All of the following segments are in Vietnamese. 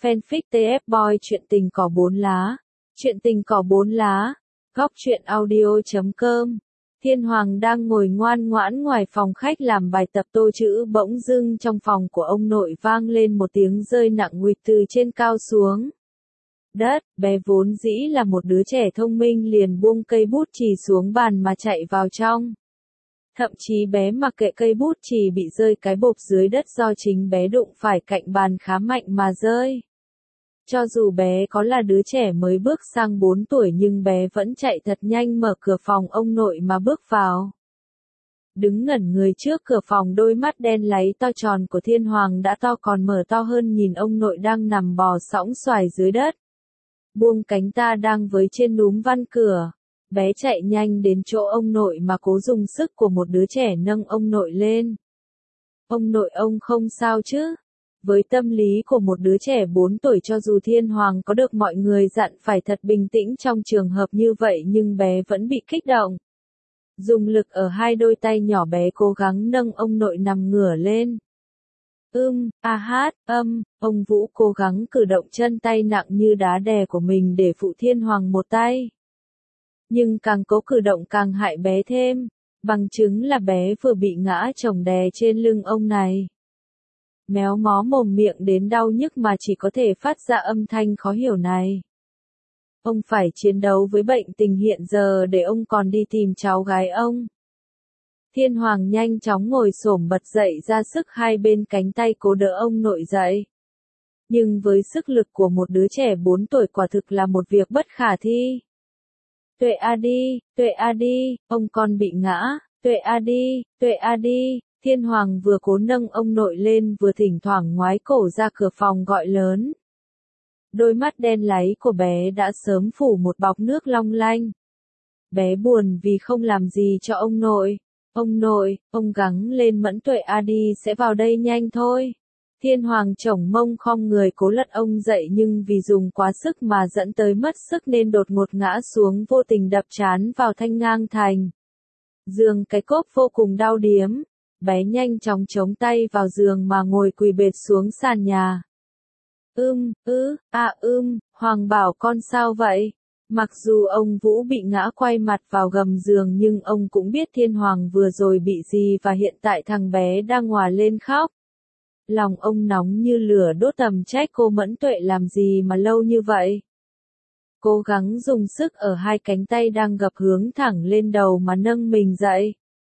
Fanfic TF Boy chuyện tình cỏ 4 lá. Chuyện tình cỏ 4 lá. Góc truyện audio.com. Thiên Hoàng đang ngồi ngoan ngoãn ngoài phòng khách làm bài tập tô chữ, bỗng dưng trong phòng của ông nội vang lên một tiếng rơi nặng nguỵch từ trên cao xuống đất. Bé vốn dĩ là một đứa trẻ thông minh liền buông cây bút chì xuống bàn mà chạy vào trong. Thậm chí bé mặc kệ cây bút chì bị rơi cái bộp dưới đất do chính bé đụng phải cạnh bàn khá mạnh mà rơi. Cho dù bé có là đứa trẻ mới bước sang 4 tuổi nhưng bé vẫn chạy thật nhanh mở cửa phòng ông nội mà bước vào. Đứng ngẩn người trước cửa phòng, đôi mắt đen láy to tròn của Thiên Hoàng đã to còn mở to hơn nhìn ông nội đang nằm bò sõng xoài dưới đất. Buông cánh ta đang với trên núm văn cửa. Bé chạy nhanh đến chỗ ông nội mà cố dùng sức của một đứa trẻ nâng ông nội lên. Ông nội, ông không sao chứ? Với tâm lý của một đứa trẻ 4 tuổi, cho dù Thiên Hoàng có được mọi người dặn phải thật bình tĩnh trong trường hợp như vậy nhưng bé vẫn bị kích động. Dùng lực ở hai đôi tay nhỏ bé cố gắng nâng ông nội nằm ngửa lên. Ông Vũ cố gắng cử động chân tay nặng như đá đè của mình để phụ Thiên Hoàng một tay. Nhưng càng cố cử động càng hại bé thêm, bằng chứng là bé vừa bị ngã chồng đè trên lưng ông này. Méo mó mồm miệng đến đau nhức mà chỉ có thể phát ra âm thanh khó hiểu này. Ông phải chiến đấu với bệnh tình hiện giờ để ông còn đi tìm cháu gái ông. Thiên Hoàng nhanh chóng ngồi xổm bật dậy, ra sức hai bên cánh tay cố đỡ ông nội dậy. Nhưng với sức lực của một đứa trẻ 4 tuổi quả thực là một việc bất khả thi. Tuệ a đi, ông con bị ngã, tuệ a đi, Thiên Hoàng vừa cố nâng ông nội lên vừa thỉnh thoảng ngoái cổ ra cửa phòng gọi lớn. Đôi mắt đen láy của bé đã sớm phủ một bọc nước long lanh. Bé buồn vì không làm gì cho ông nội. Ông nội, ông gắng lên mẫn, Tuệ a đi sẽ vào đây nhanh thôi. Thiên Hoàng chổng mông khom người cố lật ông dậy nhưng vì dùng quá sức mà dẫn tới mất sức nên đột ngột ngã xuống, vô tình đập trán vào thanh ngang thành giường cái cốp vô cùng đau điếm. Bé nhanh chóng chống tay vào giường mà ngồi quỳ bệt xuống sàn nhà. Hoàng bảo con sao vậy? Mặc dù ông Vũ bị ngã quay mặt vào gầm giường nhưng ông cũng biết Thiên Hoàng vừa rồi bị gì và hiện tại thằng bé đang òa lên khóc. Lòng ông nóng như lửa đốt, tầm trách cô Mẫn Tuệ làm gì mà lâu như vậy. Cố gắng dùng sức ở hai cánh tay đang gập hướng thẳng lên đầu mà nâng mình dậy.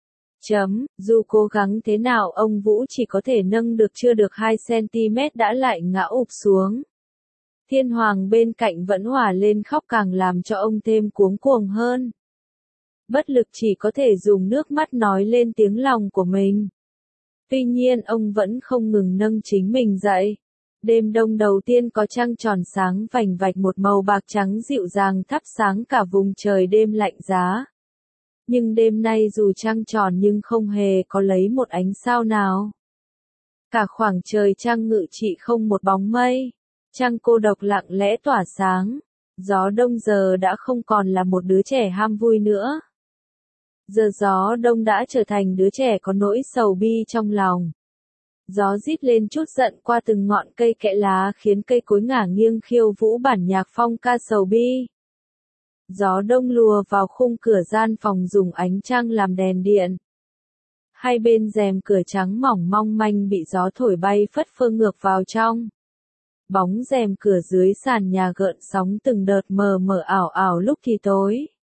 Dù cố gắng thế nào ông Vũ chỉ có thể nâng được chưa được 2 cm đã lại ngã ụp xuống. Thiên Hoàng bên cạnh vẫn òa lên khóc càng làm cho ông thêm cuống cuồng hơn. Bất lực chỉ có thể dùng nước mắt nói lên tiếng lòng của mình. Tuy nhiên ông vẫn không ngừng nâng chính mình dậy. Đêm đông đầu tiên có trăng tròn sáng vành vạch một màu bạc trắng dịu dàng thắp sáng cả vùng trời đêm lạnh giá. Nhưng đêm nay dù trăng tròn nhưng không hề có lấy một ánh sao nào. Cả khoảng trời trăng ngự trị không một bóng mây. Trăng cô độc lặng lẽ tỏa sáng. Gió đông giờ đã không còn là một đứa trẻ ham vui nữa. Giờ gió đông đã trở thành đứa trẻ có nỗi sầu bi trong lòng. Gió rít lên chút giận qua từng ngọn cây kẽ lá khiến cây cối ngả nghiêng khiêu vũ bản nhạc phong ca sầu bi. Gió đông lùa vào khung cửa gian phòng dùng ánh trăng làm đèn điện. Hai bên rèm cửa trắng mỏng mong manh bị gió thổi bay phất phơ ngược vào trong. Bóng rèm cửa dưới sàn nhà gợn sóng từng đợt mờ mờ ảo ảo, lúc thì tối,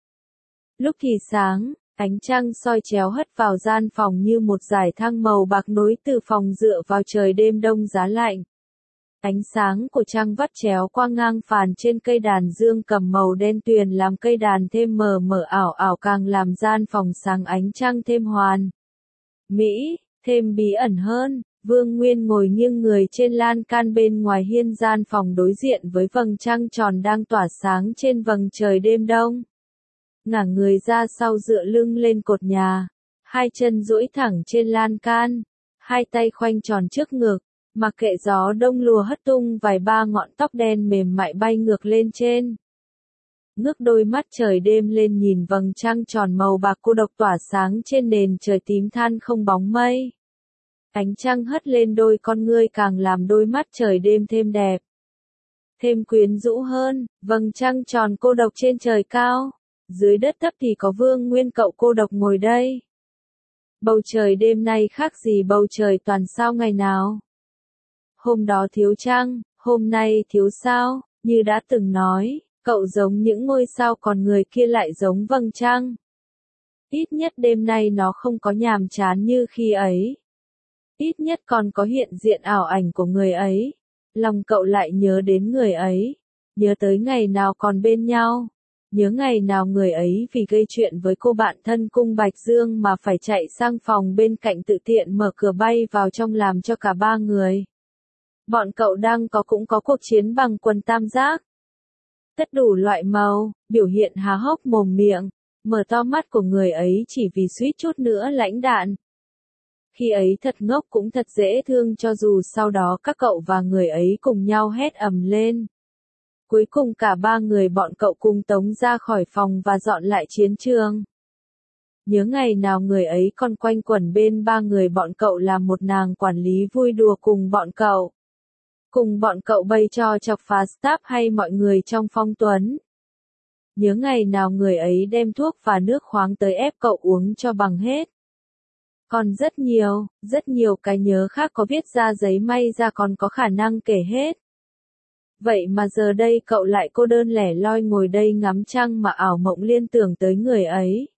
lúc thì sáng. Ánh trăng soi chéo hất vào gian phòng như một dải thăng màu bạc nối từ phòng dựa vào trời đêm đông giá lạnh. Ánh sáng của trăng vắt chéo qua ngang phàn trên cây đàn dương cầm màu đen tuyền làm cây đàn thêm mờ mờ ảo ảo, càng làm gian phòng sáng ánh trăng thêm hoàn mỹ, thêm bí ẩn hơn. Vương Nguyên ngồi nghiêng người trên lan can bên ngoài hiên gian phòng đối diện với vầng trăng tròn đang tỏa sáng trên vầng trời đêm đông. Ngả người ra sau dựa lưng lên cột nhà, hai chân duỗi thẳng trên lan can, hai tay khoanh tròn trước ngực, mặc kệ gió đông lùa hất tung vài ba ngọn tóc đen mềm mại bay ngược lên trên. Ngước đôi mắt trời đêm lên nhìn vầng trăng tròn màu bạc cô độc tỏa sáng trên nền trời tím than không bóng mây. Ánh trăng hất lên đôi con ngươi càng làm đôi mắt trời đêm thêm đẹp. thêm quyến rũ hơn, vầng trăng tròn cô độc trên trời cao. Dưới đất thấp thì có Vương Nguyên cậu cô độc ngồi đây. Bầu trời đêm nay khác gì bầu trời toàn sao ngày nào. Hôm đó thiếu trăng, hôm nay thiếu sao, như đã từng nói, cậu giống những ngôi sao còn người kia lại giống vầng trăng. Ít nhất đêm nay nó không có nhàm chán như khi ấy. Ít nhất còn có hiện diện ảo ảnh của người ấy. Lòng cậu lại nhớ đến người ấy. Nhớ tới ngày nào còn bên nhau. Nhớ ngày nào người ấy vì gây chuyện với cô bạn thân cung Bạch Dương mà phải chạy sang phòng bên cạnh tự tiện mở cửa bay vào trong làm cho cả ba người. Bọn cậu đang cũng có cuộc chiến bằng quần tam giác. Tất đủ loại màu, biểu hiện há hốc mồm miệng, mở to mắt của người ấy chỉ vì suýt chút nữa lãnh đạn. Khi ấy thật ngốc cũng thật dễ thương cho dù sau đó các cậu và người ấy cùng nhau hét ầm lên. Cuối cùng cả ba người bọn cậu cùng tống ra khỏi phòng và dọn lại chiến trường. Nhớ ngày nào người ấy còn quanh quẩn bên ba người bọn cậu làm một nàng quản lý vui đùa cùng bọn cậu. Cùng bọn cậu bày trò chọc phá staff hay mọi người trong phong tuấn. Nhớ ngày nào người ấy đem thuốc và nước khoáng tới ép cậu uống cho bằng hết. Còn rất nhiều cái nhớ khác có viết ra giấy may ra còn có khả năng kể hết. Vậy mà giờ đây cậu lại cô đơn lẻ loi ngồi đây ngắm trăng mà ảo mộng liên tưởng tới người ấy.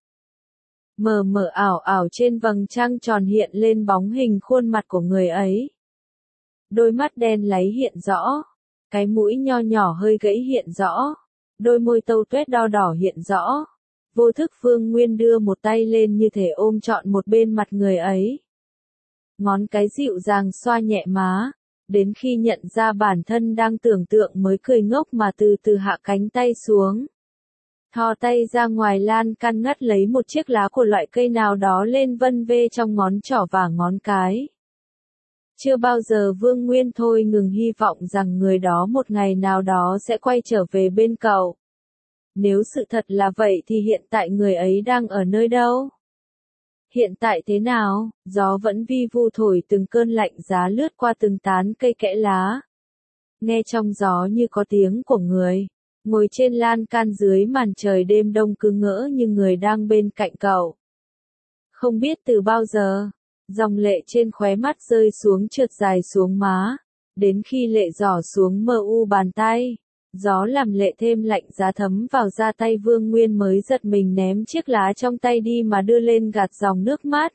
Mờ mờ ảo ảo trên vầng trăng tròn hiện lên bóng hình khuôn mặt của người ấy. Đôi mắt đen láy hiện rõ, cái mũi nho nhỏ hơi gãy hiện rõ, đôi môi tâu tuét đo đỏ hiện rõ. Vô thức Phương Nguyên đưa một tay lên như thể ôm trọn một bên mặt người ấy. Ngón cái dịu dàng xoa nhẹ má, đến khi nhận ra bản thân đang tưởng tượng mới cười ngốc mà từ từ hạ cánh tay xuống. Thò tay ra ngoài lan can ngắt lấy một chiếc lá của loại cây nào đó lên vân vê trong ngón trỏ và ngón cái. Chưa bao giờ Vương Nguyên thôi ngừng hy vọng rằng người đó một ngày nào đó sẽ quay trở về bên cậu. Nếu sự thật là vậy thì hiện tại người ấy đang ở nơi đâu? Hiện tại thế nào? Gió vẫn vi vu thổi từng cơn lạnh giá lướt qua từng tán cây kẽ lá. Nghe trong gió như có tiếng của người. Ngồi trên lan can dưới màn trời đêm đông cứ ngỡ như người đang bên cạnh cậu. Không biết từ bao giờ, dòng lệ trên khóe mắt rơi xuống trượt dài xuống má. Đến khi lệ giỏ xuống mờ u bàn tay. Gió làm lệ thêm lạnh giá thấm vào da tay Vương Nguyên mới giật mình ném chiếc lá trong tay đi mà đưa lên gạt dòng nước mắt.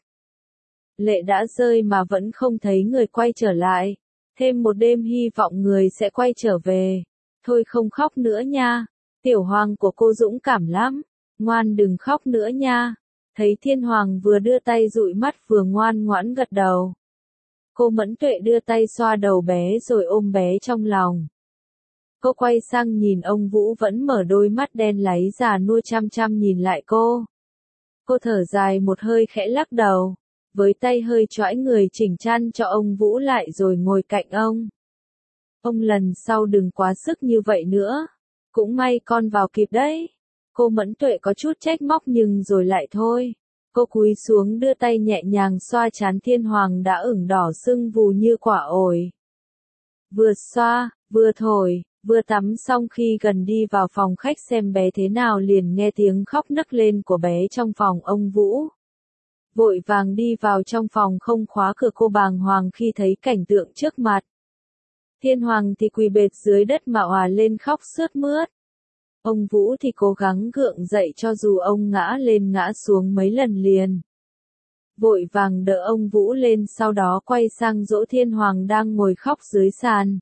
Lệ đã rơi mà vẫn không thấy người quay trở lại. Thêm một đêm hy vọng người sẽ quay trở về. Thôi không khóc nữa nha. Tiểu Hoàng của cô dũng cảm lắm. Ngoan đừng khóc nữa nha. Thấy Thiên Hoàng vừa đưa tay dụi mắt vừa ngoan ngoãn gật đầu. Cô Mẫn Tuệ đưa tay xoa đầu bé rồi ôm bé trong lòng. Cô quay sang nhìn ông Vũ vẫn mở đôi mắt đen láy già nua chăm chăm nhìn lại cô. Cô thở dài một hơi khẽ lắc đầu, với tay hơi choãi người chỉnh chăn cho ông Vũ lại rồi ngồi cạnh ông. Ông lần sau đừng quá sức như vậy nữa. Cũng may con vào kịp đấy. Cô Mẫn Tuệ có chút trách móc nhưng rồi lại thôi. Cô cúi xuống đưa tay nhẹ nhàng xoa trán Thiên Hoàng đã ửng đỏ sưng vù như quả ổi. Vừa xoa, vừa thổi. Vừa tắm xong khi gần đi vào phòng khách xem bé thế nào liền nghe tiếng khóc nấc lên của bé trong phòng ông Vũ. Vội vàng đi vào trong phòng không khóa cửa cô bàng hoàng khi thấy cảnh tượng trước mặt. Thiên Hoàng thì quỳ bệt dưới đất mà òa lên khóc sướt mướt. Ông Vũ thì cố gắng gượng dậy cho dù ông ngã lên ngã xuống mấy lần liền. Vội vàng đỡ ông Vũ lên sau đó quay sang dỗ Thiên Hoàng đang ngồi khóc dưới sàn.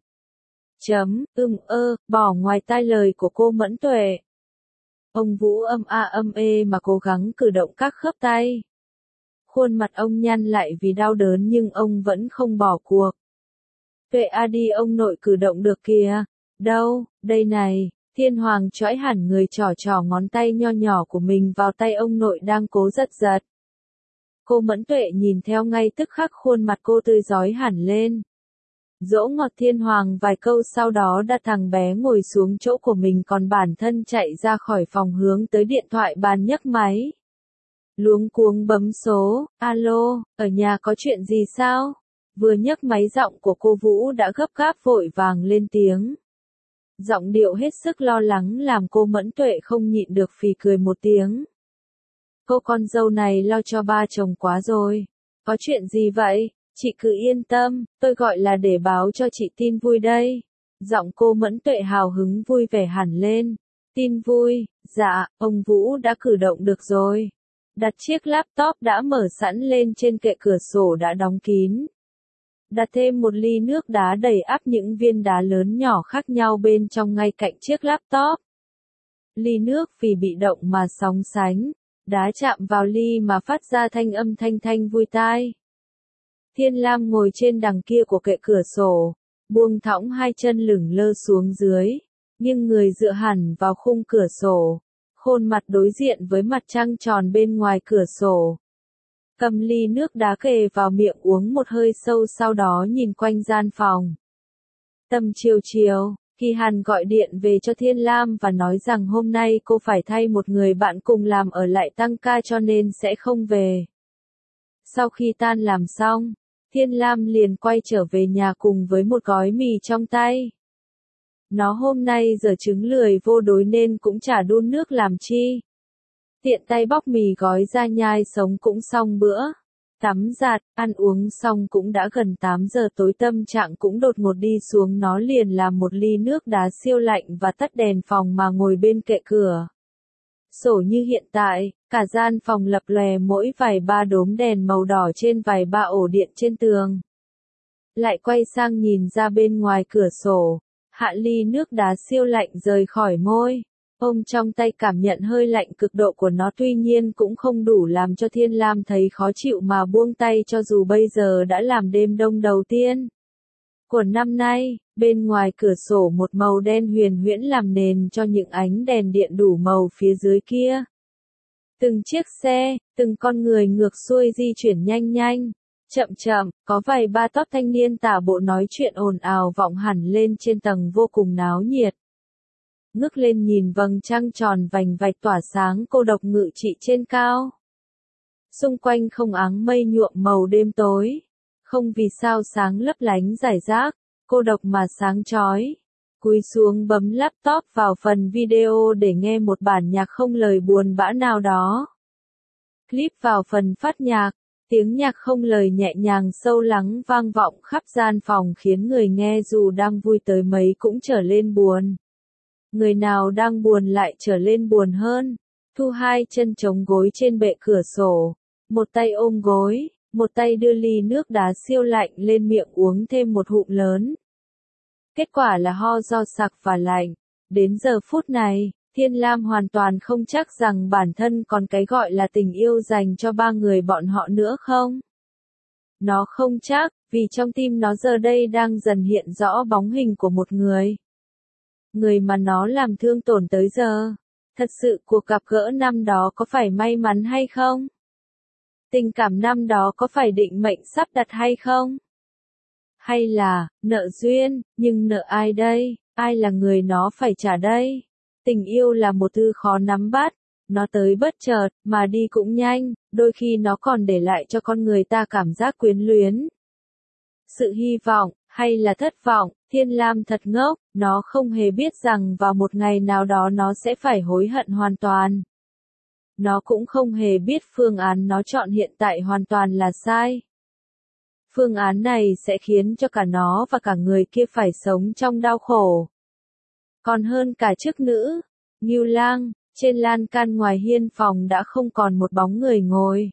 Bỏ ngoài tai lời của cô Mẫn Tuệ. Ông Vũ âm a âm ê mà cố gắng cử động các khớp tay. Khuôn mặt ông nhăn lại vì đau đớn nhưng ông vẫn không bỏ cuộc. Tuệ a đi ông nội cử động được kìa. Đâu, đây này, Thiên Hoàng choãi hẳn người trỏ ngón tay nho nhỏ của mình vào tay ông nội đang cố giật giật. Cô Mẫn Tuệ nhìn theo ngay tức khắc khuôn mặt cô tươi rói hẳn lên. Dỗ ngọt Thiên Hoàng vài câu sau đó đặt thằng bé ngồi xuống chỗ của mình còn bản thân chạy ra khỏi phòng hướng tới điện thoại bàn nhấc máy. Luống cuống bấm số, alo, ở nhà có chuyện gì sao? Vừa nhấc máy giọng của cô Vũ đã gấp gáp vội vàng lên tiếng. Giọng điệu hết sức lo lắng làm cô Mẫn Tuệ không nhịn được phì cười một tiếng. Cô con dâu này lo cho ba chồng quá rồi. Có chuyện gì vậy? Chị cứ yên tâm, tôi gọi là để báo cho chị tin vui đây. Giọng cô Mẫn Tuệ hào hứng vui vẻ hẳn lên. Tin vui, dạ, ông Vũ đã cử động được rồi. Đặt chiếc laptop đã mở sẵn lên trên kệ cửa sổ đã đóng kín. Đặt thêm một ly nước đá đầy ắp những viên đá lớn nhỏ khác nhau bên trong ngay cạnh chiếc laptop. Ly nước vì bị động mà sóng sánh, đá chạm vào ly mà phát ra thanh âm thanh thanh vui tai. Thiên Lam ngồi trên đằng kia của kệ cửa sổ, buông thõng hai chân lửng lơ xuống dưới, nhưng người dựa hẳn vào khung cửa sổ, khuôn mặt đối diện với mặt trăng tròn bên ngoài cửa sổ. Cầm ly nước đá kề vào miệng uống một hơi sâu sau đó nhìn quanh gian phòng. Tầm chiều, Kỳ Hàn gọi điện về cho Thiên Lam và nói rằng hôm nay cô phải thay một người bạn cùng làm ở lại tăng ca cho nên sẽ không về. Sau khi tan làm xong, Thiên Lam liền quay trở về nhà cùng với một gói mì trong tay. Nó hôm nay giờ trứng lười vô đối nên cũng chả đun nước làm chi. Tiện tay bóc mì gói ra nhai sống cũng xong bữa. Tắm giặt, ăn uống xong cũng đã gần 8 giờ tối, tâm trạng cũng đột ngột đi xuống, nó liền làm một ly nước đá siêu lạnh và tắt đèn phòng mà ngồi bên kệ cửa sổ như hiện tại, cả gian phòng lập lòe mỗi vài ba đốm đèn màu đỏ trên vài ba ổ điện trên tường. Lại quay sang nhìn ra bên ngoài cửa sổ, hạ ly nước đá siêu lạnh rời khỏi môi. Ôm trong tay cảm nhận hơi lạnh cực độ của nó, tuy nhiên cũng không đủ làm cho Thiên Lam thấy khó chịu mà buông tay cho dù bây giờ đã làm đêm đông đầu tiên của năm nay. Bên ngoài cửa sổ một màu đen huyền huyễn làm nền cho những ánh đèn điện đủ màu phía dưới kia. Từng chiếc xe, từng con người ngược xuôi di chuyển nhanh nhanh, chậm chậm, có vài ba tóp thanh niên tả bộ nói chuyện ồn ào vọng hẳn lên trên tầng vô cùng náo nhiệt. Ngước lên nhìn vầng trăng tròn vành vạch tỏa sáng cô độc ngự trị trên cao. Xung quanh không áng mây nhuộm màu đêm tối, không vì sao sáng lấp lánh rải rác, cô độc mà sáng chói. Cúi xuống bấm laptop vào phần video để nghe một bản nhạc không lời buồn bã nào đó. Clip vào phần phát nhạc, tiếng nhạc không lời nhẹ nhàng sâu lắng vang vọng khắp gian phòng khiến người nghe dù đang vui tới mấy cũng trở lên buồn. Người nào đang buồn lại trở lên buồn hơn. Thu hai chân chống gối trên bệ cửa sổ, một tay ôm gối, một tay đưa ly nước đá siêu lạnh lên miệng uống thêm một ngụm lớn. Kết quả là ho do sặc và lạnh. Đến giờ phút này, Thiên Lam hoàn toàn không chắc rằng bản thân còn cái gọi là tình yêu dành cho ba người bọn họ nữa không. Nó không chắc, vì trong tim nó giờ đây đang dần hiện rõ bóng hình của một người. Người mà nó làm thương tổn tới giờ. Thật sự cuộc gặp gỡ năm đó có phải may mắn hay không? Tình cảm năm đó có phải định mệnh sắp đặt hay không? Hay là, nợ duyên, nhưng nợ ai đây? Ai là người nó phải trả đây? Tình yêu là một thứ khó nắm bắt. Nó tới bất chợt, mà đi cũng nhanh, đôi khi nó còn để lại cho con người ta cảm giác quyến luyến. Sự hy vọng, hay là thất vọng, Thiên Lam thật ngốc, nó không hề biết rằng vào một ngày nào đó nó sẽ phải hối hận hoàn toàn. Nó cũng không hề biết phương án nó chọn hiện tại hoàn toàn là sai. Phương án này sẽ khiến cho cả nó và cả người kia phải sống trong đau khổ. Còn hơn cả chức nữ, Ngưu Lang, trên lan can ngoài hiên phòng đã không còn một bóng người ngồi.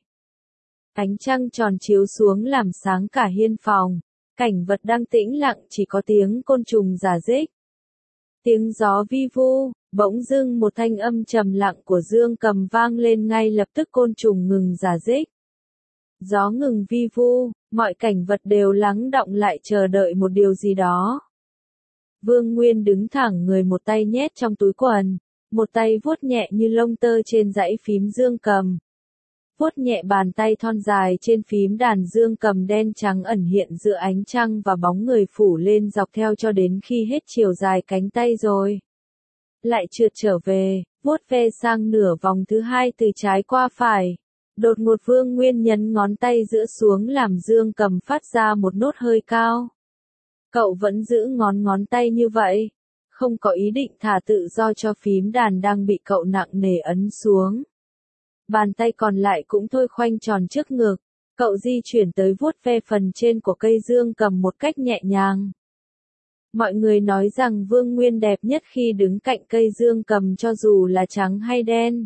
Ánh trăng tròn chiếu xuống làm sáng cả hiên phòng. Cảnh vật đang tĩnh lặng, chỉ có tiếng côn trùng rả rích. Tiếng gió vi vu, bỗng dưng một thanh âm trầm lặng của Dương Cầm vang lên, ngay lập tức côn trùng ngừng rả rích. Gió ngừng vi vu, mọi cảnh vật đều lắng đọng lại chờ đợi một điều gì đó. Vương Nguyên đứng thẳng người, một tay nhét trong túi quần, một tay vuốt nhẹ như lông tơ trên dãy phím Dương Cầm. Vuốt nhẹ bàn tay thon dài trên phím đàn Dương Cầm đen trắng ẩn hiện giữa ánh trăng và bóng người phủ lên dọc theo cho đến khi hết chiều dài cánh tay rồi. Lại trượt trở về, vuốt ve sang nửa vòng thứ hai từ trái qua phải. Đột ngột Vương Nguyên nhấn ngón tay giữa xuống làm Dương Cầm phát ra một nốt hơi cao. Cậu vẫn giữ ngón tay như vậy. không có ý định thả tự do cho phím đàn đang bị cậu nặng nề ấn xuống. Bàn tay còn lại cũng thôi khoanh tròn trước ngực, cậu di chuyển tới vuốt ve phần trên của cây dương cầm một cách nhẹ nhàng. Mọi người nói rằng Vương Nguyên đẹp nhất khi đứng cạnh cây dương cầm cho dù là trắng hay đen,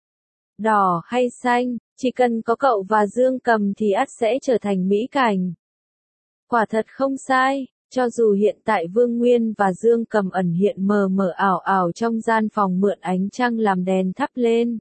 đỏ hay xanh, chỉ cần có cậu và dương cầm thì ắt sẽ trở thành mỹ cảnh. Quả thật không sai, cho dù hiện tại Vương Nguyên và dương cầm ẩn hiện mờ mờ ảo ảo trong gian phòng mượn ánh trăng làm đèn thắp lên.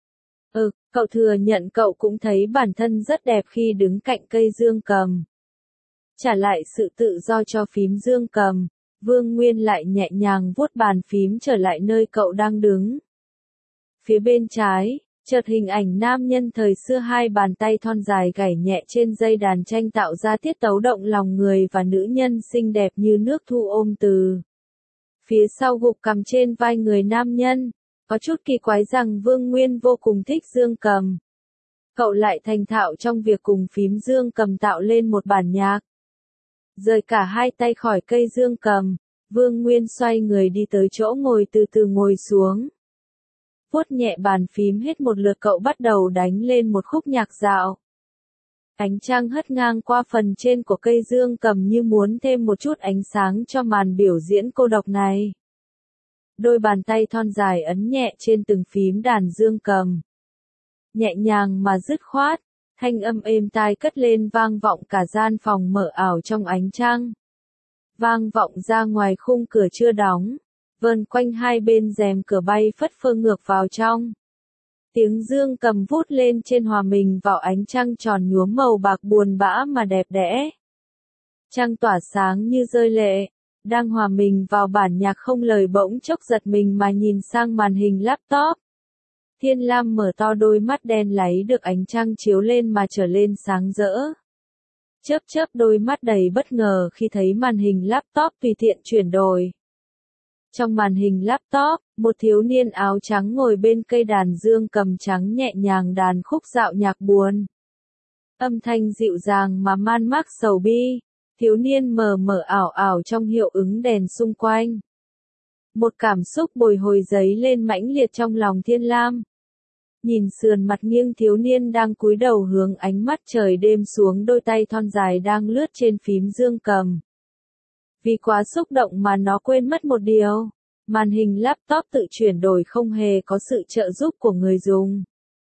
Cậu thừa nhận cậu cũng thấy bản thân rất đẹp khi đứng cạnh cây dương cầm. Trả lại sự tự do cho phím dương cầm, Vương Nguyên lại nhẹ nhàng vuốt bàn phím trở lại nơi cậu đang đứng. Phía bên trái, chợt hình ảnh nam nhân thời xưa, hai bàn tay thon dài gảy nhẹ trên dây đàn tranh tạo ra tiết tấu động lòng người, và nữ nhân xinh đẹp như nước thu ôm từ phía sau gục cằm trên vai người nam nhân. Có chút kỳ quái rằng Vương Nguyên vô cùng thích dương cầm. Cậu lại thành thạo trong việc cùng phím dương cầm tạo lên một bản nhạc. Rời cả hai tay khỏi cây dương cầm, Vương Nguyên xoay người đi tới chỗ ngồi, từ từ ngồi xuống. Vuốt nhẹ bàn phím hết một lượt, cậu bắt đầu đánh lên một khúc nhạc dạo. Ánh trăng hất ngang qua phần trên của cây dương cầm như muốn thêm một chút ánh sáng cho màn biểu diễn cô độc này. Đôi bàn tay thon dài ấn nhẹ trên từng phím đàn dương cầm. Nhẹ nhàng mà dứt khoát, thanh âm êm tai cất lên vang vọng cả gian phòng mờ ảo trong ánh trăng. Vang vọng ra ngoài khung cửa chưa đóng, vờn quanh hai bên rèm cửa bay phất phơ ngược vào trong. Tiếng dương cầm vút lên trên hòa mình vào ánh trăng tròn nhuốm màu bạc buồn bã mà đẹp đẽ. Trăng tỏa sáng như rơi lệ, đang hòa mình vào bản nhạc không lời, bỗng chốc giật mình mà nhìn sang màn hình laptop. Thiên Lam mở to đôi mắt đen láy được ánh trăng chiếu lên mà trở lên sáng rỡ. Chớp chớp đôi mắt đầy bất ngờ khi thấy màn hình laptop tùy tiện chuyển đổi. Trong màn hình laptop, một thiếu niên áo trắng ngồi bên cây đàn dương cầm trắng nhẹ nhàng đàn khúc dạo nhạc buồn. Âm thanh dịu dàng mà man mác sầu bi, thiếu niên mờ mờ ảo ảo trong hiệu ứng đèn xung quanh. Một cảm xúc bồi hồi dấy lên mãnh liệt trong lòng Thiên Lam. Nhìn sườn mặt nghiêng thiếu niên đang cúi đầu hướng ánh mắt trời đêm xuống đôi tay thon dài đang lướt trên phím dương cầm. Vì quá xúc động mà nó quên mất một điều. Màn hình laptop tự chuyển đổi không hề có sự trợ giúp của người dùng.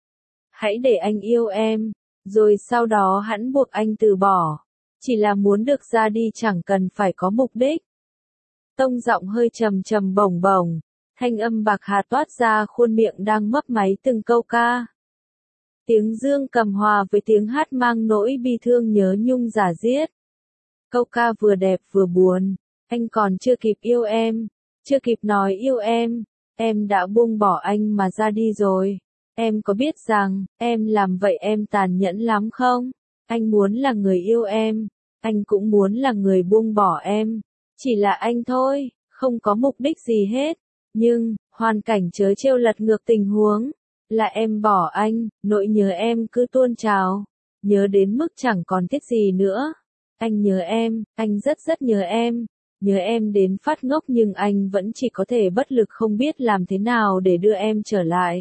Hãy để anh yêu em, rồi sau đó hẵng buộc anh từ bỏ. Chỉ là muốn được ra đi chẳng cần phải có mục đích. Tông giọng hơi trầm trầm bổng bổng, thanh âm bạc hà toát ra khuôn miệng đang mấp máy từng câu ca. Tiếng dương cầm hòa với tiếng hát mang nỗi bi thương nhớ nhung rả riết. Câu ca vừa đẹp vừa buồn, anh còn chưa kịp yêu em, chưa kịp nói yêu em đã buông bỏ anh mà ra đi rồi. Em có biết rằng, em làm vậy em tàn nhẫn lắm không? Anh muốn là người yêu em, anh cũng muốn là người buông bỏ em. Chỉ là anh thôi, không có mục đích gì hết. Nhưng, hoàn cảnh trớ trêu lật ngược tình huống. Là em bỏ anh, nỗi nhớ em cứ tuôn trào. Nhớ đến mức chẳng còn tiếc gì nữa. Anh nhớ em, anh rất rất nhớ em. Nhớ em đến phát ngốc nhưng anh vẫn chỉ có thể bất lực không biết làm thế nào để đưa em trở lại.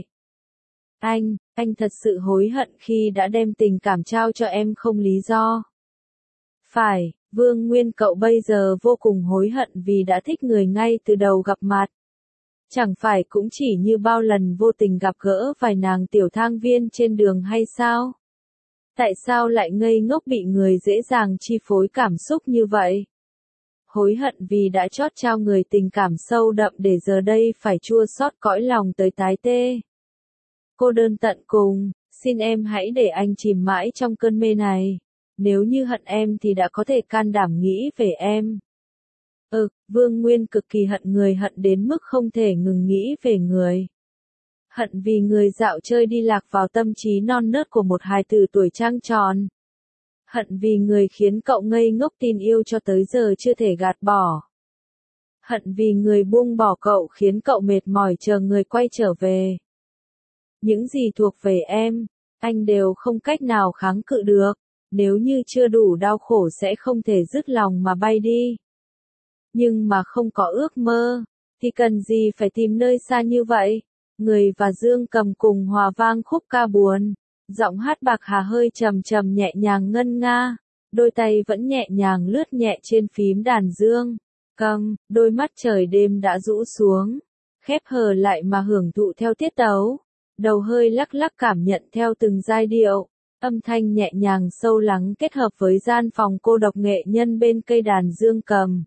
Anh thật sự hối hận khi đã đem tình cảm trao cho em không lý do. Phải, Vương Nguyên cậu bây giờ vô cùng hối hận vì đã thích người ngay từ đầu gặp mặt. Chẳng phải cũng chỉ như bao lần vô tình gặp gỡ vài nàng tiểu thang viên trên đường hay sao? Tại sao lại ngây ngốc bị người dễ dàng chi phối cảm xúc như vậy? Hối hận vì đã chót trao người tình cảm sâu đậm để giờ đây phải chua xót cõi lòng tới tái tê. Cô đơn tận cùng, xin em hãy để anh chìm mãi trong cơn mê này. Nếu như hận em thì đã có thể can đảm nghĩ về em. Vương Nguyên cực kỳ hận người, hận đến mức không thể ngừng nghĩ về người. Hận vì người dạo chơi đi lạc vào tâm trí non nớt của một hài tử tuổi trăng tròn. Hận vì người khiến cậu ngây ngốc tin yêu cho tới giờ chưa thể gạt bỏ. Hận vì người buông bỏ cậu khiến cậu mệt mỏi chờ người quay trở về. Những gì thuộc về em, anh đều không cách nào kháng cự được. Nếu như chưa đủ đau khổ sẽ không thể dứt lòng mà bay đi. Nhưng mà không có ước mơ, thì cần gì phải tìm nơi xa như vậy. Người và Dương Cầm cùng hòa vang khúc ca buồn. Giọng hát bạc hà hơi trầm trầm nhẹ nhàng ngân nga. Đôi tay vẫn nhẹ nhàng lướt nhẹ trên phím đàn Dương Cầm, đôi mắt trời đêm đã rũ xuống, khép hờ lại mà hưởng thụ theo tiết tấu. Đầu hơi lắc lắc cảm nhận theo từng giai điệu, âm thanh nhẹ nhàng sâu lắng kết hợp với gian phòng cô độc nghệ nhân bên cây đàn Dương Cầm.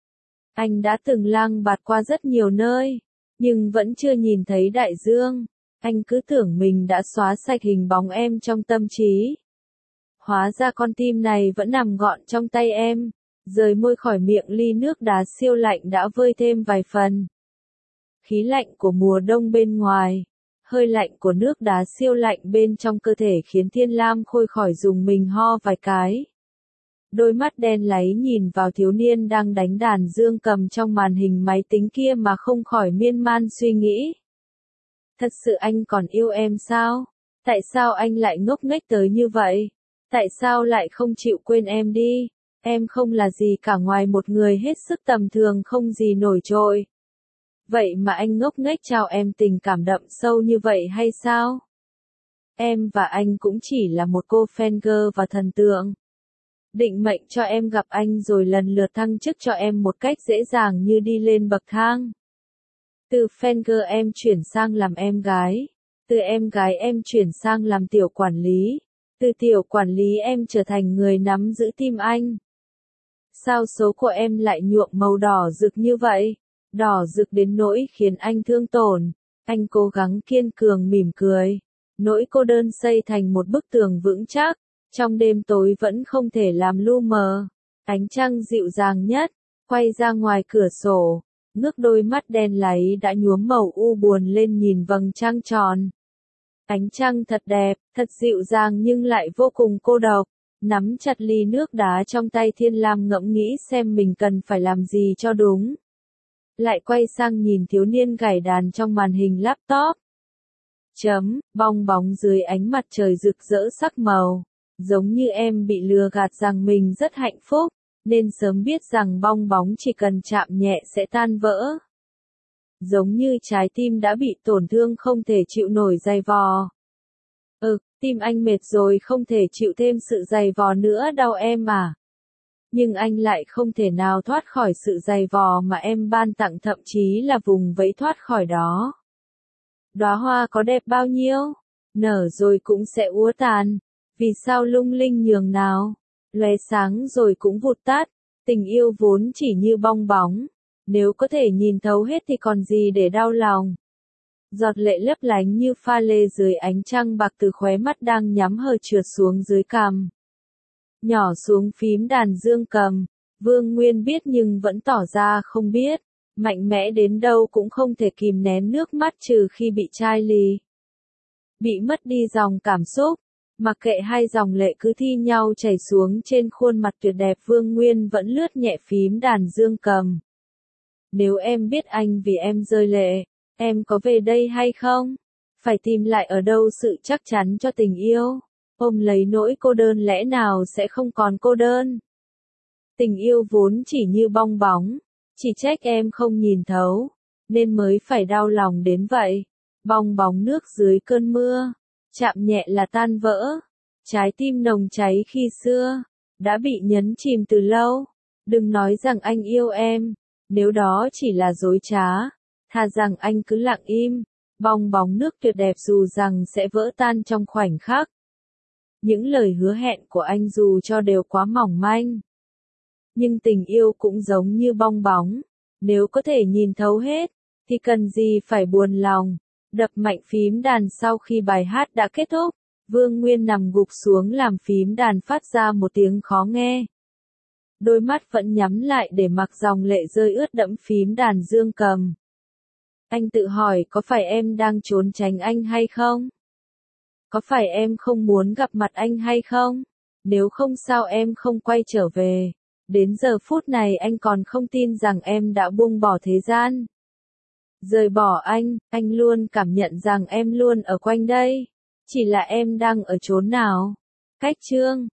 Anh đã từng lang bạt qua rất nhiều nơi, nhưng vẫn chưa nhìn thấy đại dương. Anh cứ tưởng mình đã xóa sạch hình bóng em trong tâm trí. Hóa ra con tim này vẫn nằm gọn trong tay em. Rời môi khỏi miệng ly nước đá siêu lạnh đã vơi thêm vài phần. Khí lạnh của mùa đông bên ngoài, hơi lạnh của nước đá siêu lạnh bên trong cơ thể khiến Thiên Lam Khôi khỏi dùng mình ho vài cái. Đôi mắt đen láy nhìn vào thiếu niên đang đánh đàn Dương Cầm trong màn hình máy tính kia mà không khỏi miên man suy nghĩ. Thật sự anh còn yêu em sao? Tại sao anh lại ngốc nghếch tới như vậy? Tại sao lại không chịu quên em đi? Em không là gì cả ngoài một người hết sức tầm thường không gì nổi trội. Vậy mà anh ngốc nghếch trao em tình cảm đậm sâu như vậy hay sao? Em và anh cũng chỉ là một cô fan girl và thần tượng. Định mệnh cho em gặp anh rồi lần lượt thăng chức cho em một cách dễ dàng như đi lên bậc thang. Từ fan girl em chuyển sang làm em gái. Từ em gái em chuyển sang làm tiểu quản lý. Từ tiểu quản lý em trở thành người nắm giữ tim anh. Sao số của em lại nhuộm màu đỏ rực như vậy? Đỏ rực đến nỗi khiến anh thương tổn. Anh cố gắng kiên cường mỉm cười. Nỗi cô đơn xây thành một bức tường vững chắc. Trong đêm tối vẫn không thể làm lu mờ. Ánh trăng dịu dàng nhất. Quay ra ngoài cửa sổ. Ngước đôi mắt đen láy đã nhuốm màu u buồn lên nhìn vầng trăng tròn. Ánh trăng thật đẹp, thật dịu dàng nhưng lại vô cùng cô độc. Nắm chặt ly nước đá trong tay Thiên Lam ngẫm nghĩ xem mình cần phải làm gì cho đúng. Lại quay sang nhìn thiếu niên gảy đàn trong màn hình laptop. Bong bóng dưới ánh mặt trời rực rỡ sắc màu. Giống như em bị lừa gạt rằng mình rất hạnh phúc, nên sớm biết rằng bong bóng chỉ cần chạm nhẹ sẽ tan vỡ. Giống như trái tim đã bị tổn thương không thể chịu nổi giày vò. Tim anh mệt rồi không thể chịu thêm sự giày vò nữa đau em à. Nhưng anh lại không thể nào thoát khỏi sự giày vò mà em ban tặng, thậm chí là vùng vẫy thoát khỏi đó. Đóa hoa có đẹp bao nhiêu, nở rồi cũng sẽ úa tàn. Vì sao lung linh nhường nào, lóe sáng rồi cũng vụt tắt. Tình yêu vốn chỉ như bong bóng, nếu có thể nhìn thấu hết thì còn gì để đau lòng. Giọt lệ lấp lánh như pha lê dưới ánh trăng bạc từ khóe mắt đang nhắm hờ trượt xuống dưới cằm. Nhỏ xuống phím đàn Dương Cầm, Vương Nguyên biết nhưng vẫn tỏ ra không biết. Mạnh mẽ đến đâu cũng không thể kìm nén nước mắt trừ khi bị chai lì. Bị mất đi dòng cảm xúc, mặc kệ hai dòng lệ cứ thi nhau chảy xuống trên khuôn mặt tuyệt đẹp, Vương Nguyên vẫn lướt nhẹ phím đàn Dương Cầm. Nếu em biết anh vì em rơi lệ, em có về đây hay không? Phải tìm lại ở đâu sự chắc chắn cho tình yêu? Ôm lấy nỗi cô đơn lẽ nào sẽ không còn cô đơn? Tình yêu vốn chỉ như bong bóng, chỉ trách em không nhìn thấu, nên mới phải đau lòng đến vậy. Bong bóng nước dưới cơn mưa, chạm nhẹ là tan vỡ. Trái tim nồng cháy khi xưa, đã bị nhấn chìm từ lâu. Đừng nói rằng anh yêu em, nếu đó chỉ là dối trá. Thà rằng anh cứ lặng im, bong bóng nước tuyệt đẹp dù rằng sẽ vỡ tan trong khoảnh khắc. Những lời hứa hẹn của anh dù cho đều quá mỏng manh. Nhưng tình yêu cũng giống như bong bóng, nếu có thể nhìn thấu hết, thì cần gì phải buồn lòng. Đập mạnh phím đàn sau khi bài hát đã kết thúc, Vương Nguyên nằm gục xuống làm phím đàn phát ra một tiếng khó nghe. Đôi mắt vẫn nhắm lại để mặc dòng lệ rơi ướt đẫm phím đàn Dương Cầm. Anh tự hỏi có phải em đang trốn tránh anh hay không? Có phải em không muốn gặp mặt anh hay không? Nếu không sao em không quay trở về? Đến giờ phút này anh còn không tin rằng em đã buông bỏ thế gian. Rời bỏ anh luôn cảm nhận rằng em luôn ở quanh đây. Chỉ là em đang ở chốn nào? Cách chương